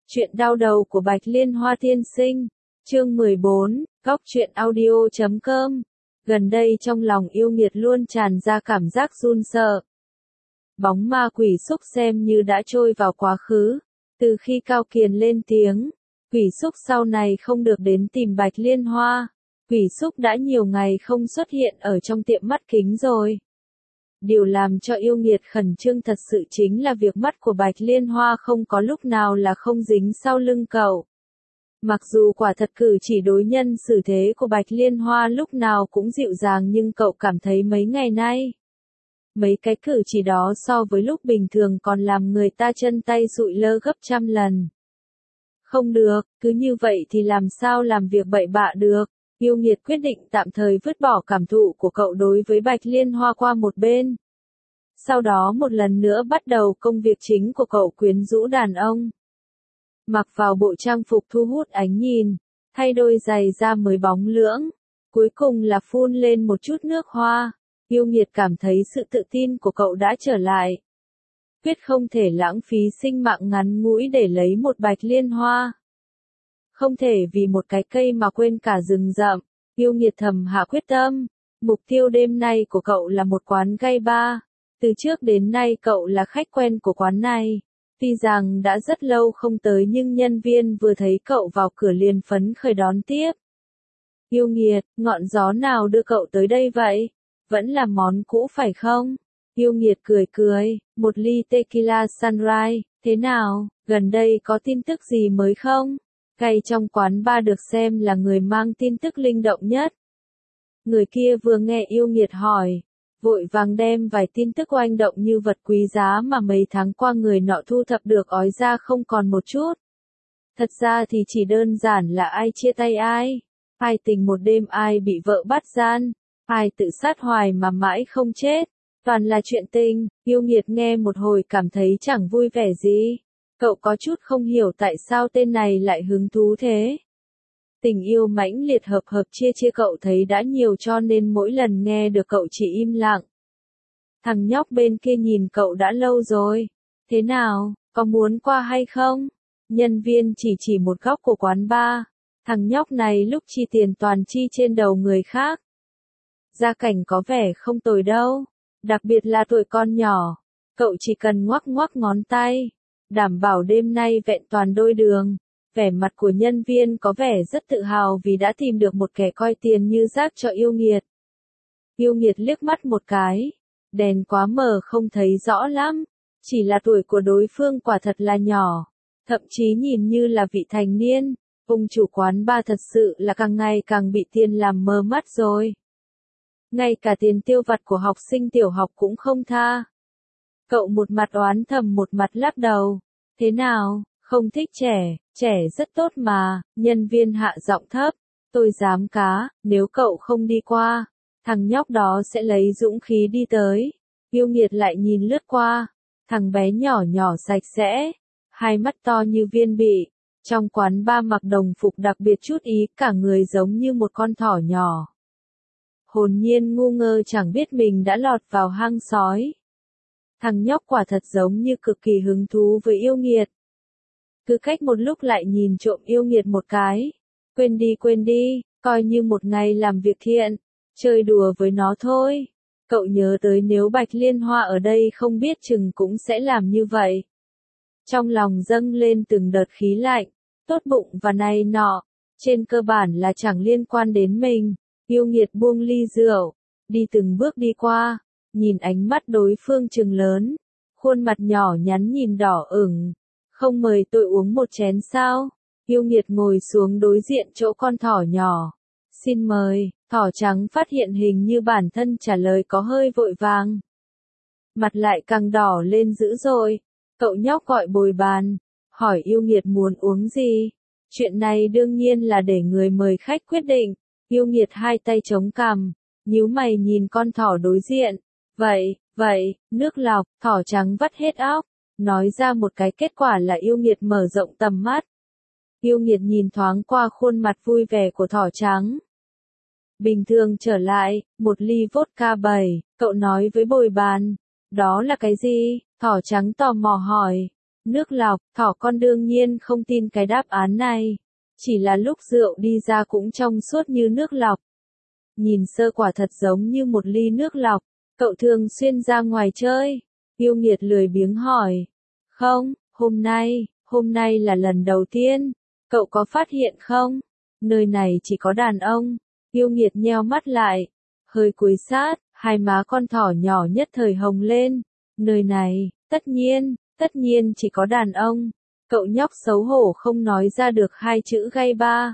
Chuyện đau đầu của Bạch Liên Hoa tiên sinh. Chương 14, Góc truyện audio.com. Gần đây trong lòng yêu nghiệt luôn tràn ra cảm giác run sợ. Bóng ma quỷ xúc xem như đã trôi vào quá khứ. Từ khi Cao Kiền lên tiếng, quỷ xúc sau này không được đến tìm Bạch Liên Hoa. Quỷ xúc đã nhiều ngày không xuất hiện ở trong tiệm mắt kính rồi. Điều làm cho yêu nghiệt khẩn trương thật sự chính là việc mắt của Bạch Liên Hoa không có lúc nào là không dính sau lưng cậu. Mặc dù quả thật cử chỉ đối nhân xử thế của Bạch Liên Hoa lúc nào cũng dịu dàng nhưng cậu cảm thấy mấy ngày nay, mấy cái cử chỉ đó so với lúc bình thường còn làm người ta chân tay sụi lơ gấp trăm lần. Không được, cứ như vậy thì làm sao làm việc bậy bạ được. Yêu nghiệt quyết định tạm thời vứt bỏ cảm thụ của cậu đối với Bạch Liên Hoa qua một bên. Sau đó một lần nữa bắt đầu công việc chính của cậu quyến rũ đàn ông. Mặc vào bộ trang phục thu hút ánh nhìn, thay đôi giày da mới bóng lưỡng, cuối cùng là phun lên một chút nước hoa. Yêu nghiệt cảm thấy sự tự tin của cậu đã trở lại. Quyết không thể lãng phí sinh mạng ngắn ngủi để lấy một Bạch Liên Hoa. Không thể vì một cái cây mà quên cả rừng rậm. Yêu nghiệt thầm hạ quyết tâm. Mục tiêu đêm nay của cậu là một quán gay bar. Từ trước đến nay cậu là khách quen của quán này. Tuy rằng đã rất lâu không tới nhưng nhân viên vừa thấy cậu vào cửa liền phấn khởi đón tiếp. Yêu nghiệt, ngọn gió nào đưa cậu tới đây vậy? Vẫn là món cũ phải không? Yêu nghiệt cười cười, một ly tequila sunrise, thế nào, gần đây có tin tức gì mới không? Gay trong quán bar được xem là người mang tin tức linh động nhất. Người kia vừa nghe yêu nghiệt hỏi, vội vàng đem vài tin tức oanh động như vật quý giá mà mấy tháng qua người nọ thu thập được ói ra không còn một chút. Thật ra thì chỉ đơn giản là ai chia tay ai tình một đêm ai bị vợ bắt gian, ai tự sát hoài mà mãi không chết, toàn là chuyện tình. Yêu nghiệt nghe một hồi cảm thấy chẳng vui vẻ gì. Cậu có chút không hiểu tại sao tên này lại hứng thú thế. Tình yêu mãnh liệt hợp chia cậu thấy đã nhiều cho nên mỗi lần nghe được cậu chỉ im lặng. Thằng nhóc bên kia nhìn cậu đã lâu rồi. Thế nào, có muốn qua hay không? Nhân viên chỉ một góc của quán bar. Thằng nhóc này lúc chi tiền toàn chi trên đầu người khác. Gia cảnh có vẻ không tồi đâu. Đặc biệt là tuổi con nhỏ. Cậu chỉ cần ngoắc ngón tay. Đảm bảo đêm nay vẹn toàn đôi đường. Vẻ mặt của nhân viên có vẻ rất tự hào vì đã tìm được một kẻ coi tiền như rác cho yêu nghiệt. Yêu nghiệt liếc mắt một cái. Đèn quá mờ không thấy rõ lắm. Chỉ là tuổi của đối phương quả thật là nhỏ. Thậm chí nhìn như là vị thành niên. Ông chủ quán bar thật sự là càng ngày càng bị tiền làm mờ mắt rồi. Ngay cả tiền tiêu vặt của học sinh tiểu học cũng không tha. Cậu một mặt oán thầm một mặt lắc đầu. Thế nào, không thích trẻ rất tốt mà. Nhân viên hạ giọng thấp. Tôi dám cá, nếu cậu không đi qua, thằng nhóc đó sẽ lấy dũng khí đi tới. Yêu nghiệt lại nhìn lướt qua. Thằng bé nhỏ sạch sẽ. Hai mắt to như viên bị. Trong quán bar mặc đồng phục đặc biệt chút ý, cả người giống như một con thỏ nhỏ. Hồn nhiên ngu ngơ chẳng biết mình đã lọt vào hang sói. Thằng nhóc quả thật giống như cực kỳ hứng thú với yêu nghiệt. Cứ cách một lúc lại nhìn trộm yêu nghiệt một cái. Quên đi, coi như một ngày làm việc thiện, chơi đùa với nó thôi. Cậu nhớ tới nếu Bạch Liên Hoa ở đây không biết chừng cũng sẽ làm như vậy. Trong lòng dâng lên từng đợt khí lạnh, tốt bụng và này nọ, trên cơ bản là chẳng liên quan đến mình. Yêu nghiệt buông ly rượu, đi từng bước đi qua, nhìn ánh mắt đối phương trừng lớn, khuôn mặt nhỏ nhắn nhìn đỏ ửng. Không mời tôi uống một chén sao? Yêu nghiệt ngồi xuống đối diện chỗ con thỏ nhỏ. Xin mời. Thỏ trắng phát hiện hình như bản thân trả lời có hơi vội vàng. Mặt lại càng đỏ lên dữ dội. Cậu nhóc gọi bồi bàn, hỏi yêu nghiệt muốn uống gì. Chuyện này đương nhiên là để người mời khách quyết định. Yêu nghiệt hai tay chống cằm, nhíu mày nhìn con thỏ đối diện. Vậy, nước lọc. Thỏ trắng vắt hết óc. Nói ra một cái kết quả là yêu nghiệt mở rộng tầm mắt. Yêu nghiệt nhìn thoáng qua khuôn mặt vui vẻ của thỏ trắng. Bình thường trở lại, một ly vodka 7, cậu nói với bồi bàn. Đó là cái gì? Thỏ trắng tò mò hỏi. Nước lọc, thỏ con đương nhiên không tin cái đáp án này. Chỉ là lúc rượu đi ra cũng trong suốt như nước lọc. Nhìn sơ quả thật giống như một ly nước lọc. Cậu thường xuyên ra ngoài chơi. Yêu nghiệt lười biếng hỏi. Không, hôm nay là lần đầu tiên. Cậu có phát hiện không? Nơi này chỉ có đàn ông. Yêu nghiệt nheo mắt lại. Hơi cúi sát, hai má con thỏ nhỏ nhất thời hồng lên. Nơi này, tất nhiên chỉ có đàn ông. Cậu nhóc xấu hổ không nói ra được hai chữ gay ba.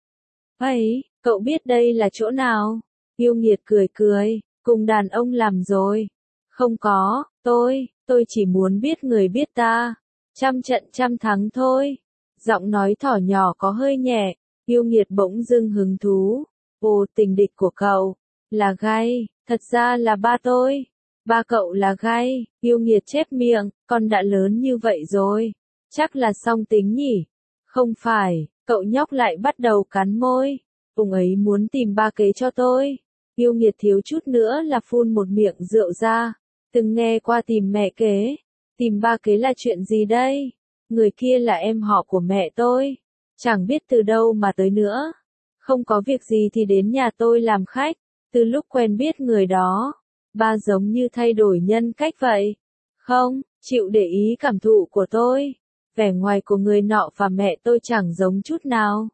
Ấy, cậu biết đây là chỗ nào? Yêu nghiệt cười cười, cùng đàn ông làm rồi. Không có, tôi chỉ muốn biết người biết ta. Trăm trận trăm thắng thôi. Giọng nói thỏ nhỏ có hơi nhẹ, yêu nghiệt bỗng dưng hứng thú. Ồ, tình địch của cậu, là gay, thật ra là ba tôi. Ba cậu là gay, yêu nghiệt chép miệng, con đã lớn như vậy rồi. Chắc là song tính nhỉ? Không phải, cậu nhóc lại bắt đầu cắn môi. Ông ấy muốn tìm ba kế cho tôi. Yêu nghiệt thiếu chút nữa là phun một miệng rượu ra. Từng nghe qua tìm mẹ kế. Tìm ba kế là chuyện gì đây? Người kia là em họ của mẹ tôi. Chẳng biết từ đâu mà tới nữa. Không có việc gì thì đến nhà tôi làm khách. Từ lúc quen biết người đó, ba giống như thay đổi nhân cách vậy. Không, chịu để ý cảm thụ của tôi. Vẻ ngoài của người nọ và mẹ tôi chẳng giống chút nào.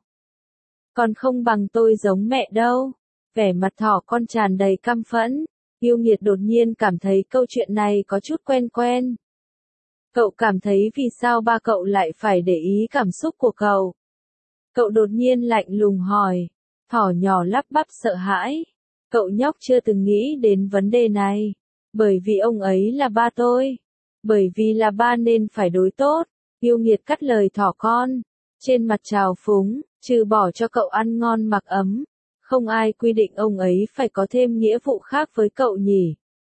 Còn không bằng tôi giống mẹ đâu. Vẻ mặt thỏ con tràn đầy căm phẫn. Yêu nghiệt đột nhiên cảm thấy câu chuyện này có chút quen quen. Cậu cảm thấy vì sao ba cậu lại phải để ý cảm xúc của cậu? Cậu đột nhiên lạnh lùng hỏi. Thỏ nhỏ lắp bắp sợ hãi. Cậu nhóc chưa từng nghĩ đến vấn đề này. Bởi vì ông ấy là ba tôi. Bởi vì là ba nên phải đối tốt. Yêu nghiệt cắt lời thỏ con. Trên mặt trào phúng, trừ bỏ cho cậu ăn ngon mặc ấm. Không ai quy định ông ấy phải có thêm nghĩa vụ khác với cậu nhỉ.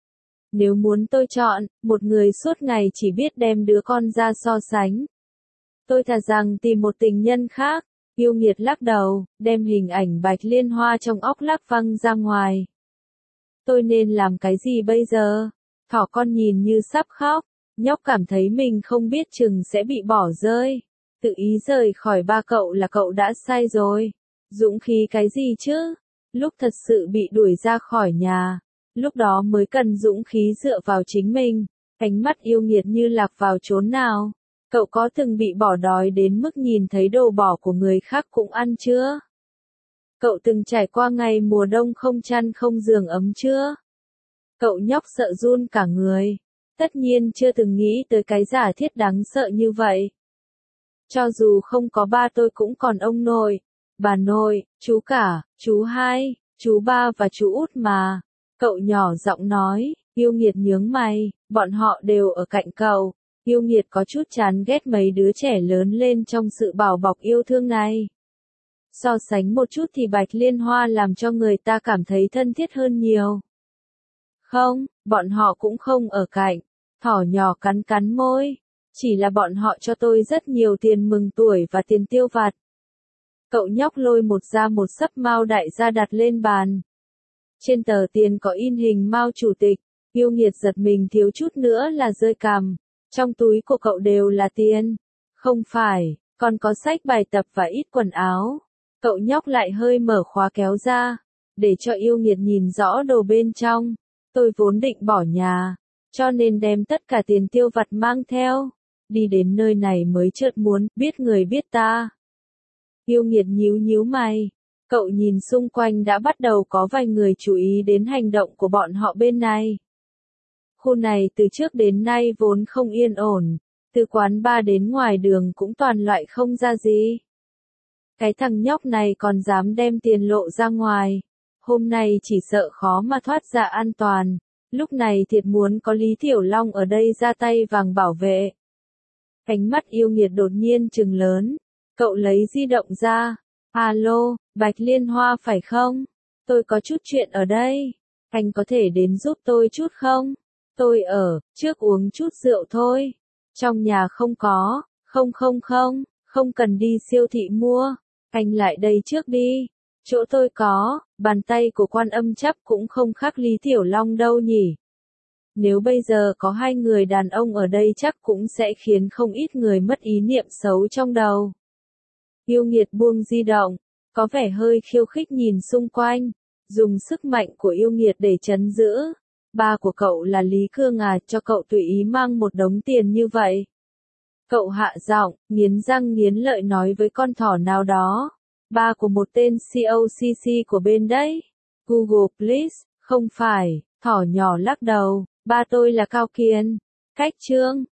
Nếu muốn tôi chọn, một người suốt ngày chỉ biết đem đứa con ra so sánh. Tôi thà rằng tìm một tình nhân khác. Yêu nghiệt lắc đầu, đem hình ảnh Bạch Liên Hoa trong óc lắc văng ra ngoài. Tôi nên làm cái gì bây giờ? Thỏ con nhìn như sắp khóc. Nhóc cảm thấy mình không biết chừng sẽ bị bỏ rơi. Tự ý rời khỏi ba cậu là cậu đã sai rồi. Dũng khí cái gì chứ? Lúc thật sự bị đuổi ra khỏi nhà. Lúc đó mới cần dũng khí dựa vào chính mình. Ánh mắt yêu nghiệt như lạc vào chốn nào. Cậu có từng bị bỏ đói đến mức nhìn thấy đồ bỏ của người khác cũng ăn chưa? Cậu từng trải qua ngày mùa đông không chăn không giường ấm chưa? Cậu nhóc sợ run cả người. Tất nhiên chưa từng nghĩ tới cái giả thiết đáng sợ như vậy. Cho dù không có ba tôi cũng còn ông nội, bà nội, chú cả, chú hai, chú ba và chú út mà. Cậu nhỏ giọng nói, yêu nghiệt nhướng mày, bọn họ đều ở cạnh cậu. Yêu nghiệt có chút chán ghét mấy đứa trẻ lớn lên trong sự bảo bọc yêu thương này. So sánh một chút thì Bạch Liên Hoa làm cho người ta cảm thấy thân thiết hơn nhiều. Không, bọn họ cũng không ở cạnh. Thỏ nhỏ cắn cắn môi. Chỉ là bọn họ cho tôi rất nhiều tiền mừng tuổi và tiền tiêu vặt. Cậu nhóc lôi một xấp Mao đại gia đặt lên bàn. Trên tờ tiền có in hình Mao chủ tịch. Yêu nghiệt giật mình thiếu chút nữa là rơi cằm. Trong túi của cậu đều là tiền. Không phải, còn có sách bài tập và ít quần áo. Cậu nhóc lại hơi mở khóa kéo ra. Để cho yêu nghiệt nhìn rõ đồ bên trong. Tôi vốn định bỏ nhà. Cho nên đem tất cả tiền tiêu vặt mang theo. Đi đến nơi này mới chợt muốn biết người biết ta. Yêu nghiệt nhíu mày. Cậu nhìn xung quanh đã bắt đầu có vài người chú ý đến hành động của bọn họ bên này. Khu này từ trước đến nay vốn không yên ổn. Từ quán bar đến ngoài đường cũng toàn loại không ra gì. Cái thằng nhóc này còn dám đem tiền lộ ra ngoài. Hôm nay chỉ sợ khó mà thoát ra an toàn. Lúc này thiệt muốn có Lý Tiểu Long ở đây ra tay vàng bảo vệ. Ánh mắt yêu nghiệt đột nhiên trừng lớn. Cậu lấy di động ra. Alo, Bạch Liên Hoa phải không? Tôi có chút chuyện ở đây. Anh có thể đến giúp tôi chút không? Tôi ở, trước uống chút rượu thôi. Trong nhà không có, không cần đi siêu thị mua. Anh lại đây trước đi. Chỗ tôi có, bàn tay của Quan Âm Chắp cũng không khác Lý Tiểu Long đâu nhỉ. Nếu bây giờ có hai người đàn ông ở đây chắc cũng sẽ khiến không ít người mất ý niệm xấu trong đầu. Yêu nghiệt buông di động, có vẻ hơi khiêu khích nhìn xung quanh, dùng sức mạnh của yêu nghiệt để trấn giữ. Ba của cậu là Lý Cương à, cho cậu tùy ý mang một đống tiền như vậy. Cậu hạ giọng, nghiến răng nghiến lợi nói với con thỏ nào đó. Ba của một tên COCC của bên đấy. Google please, không phải, thỏ nhỏ lắc đầu, ba tôi là Cao Kiên. Cách chương.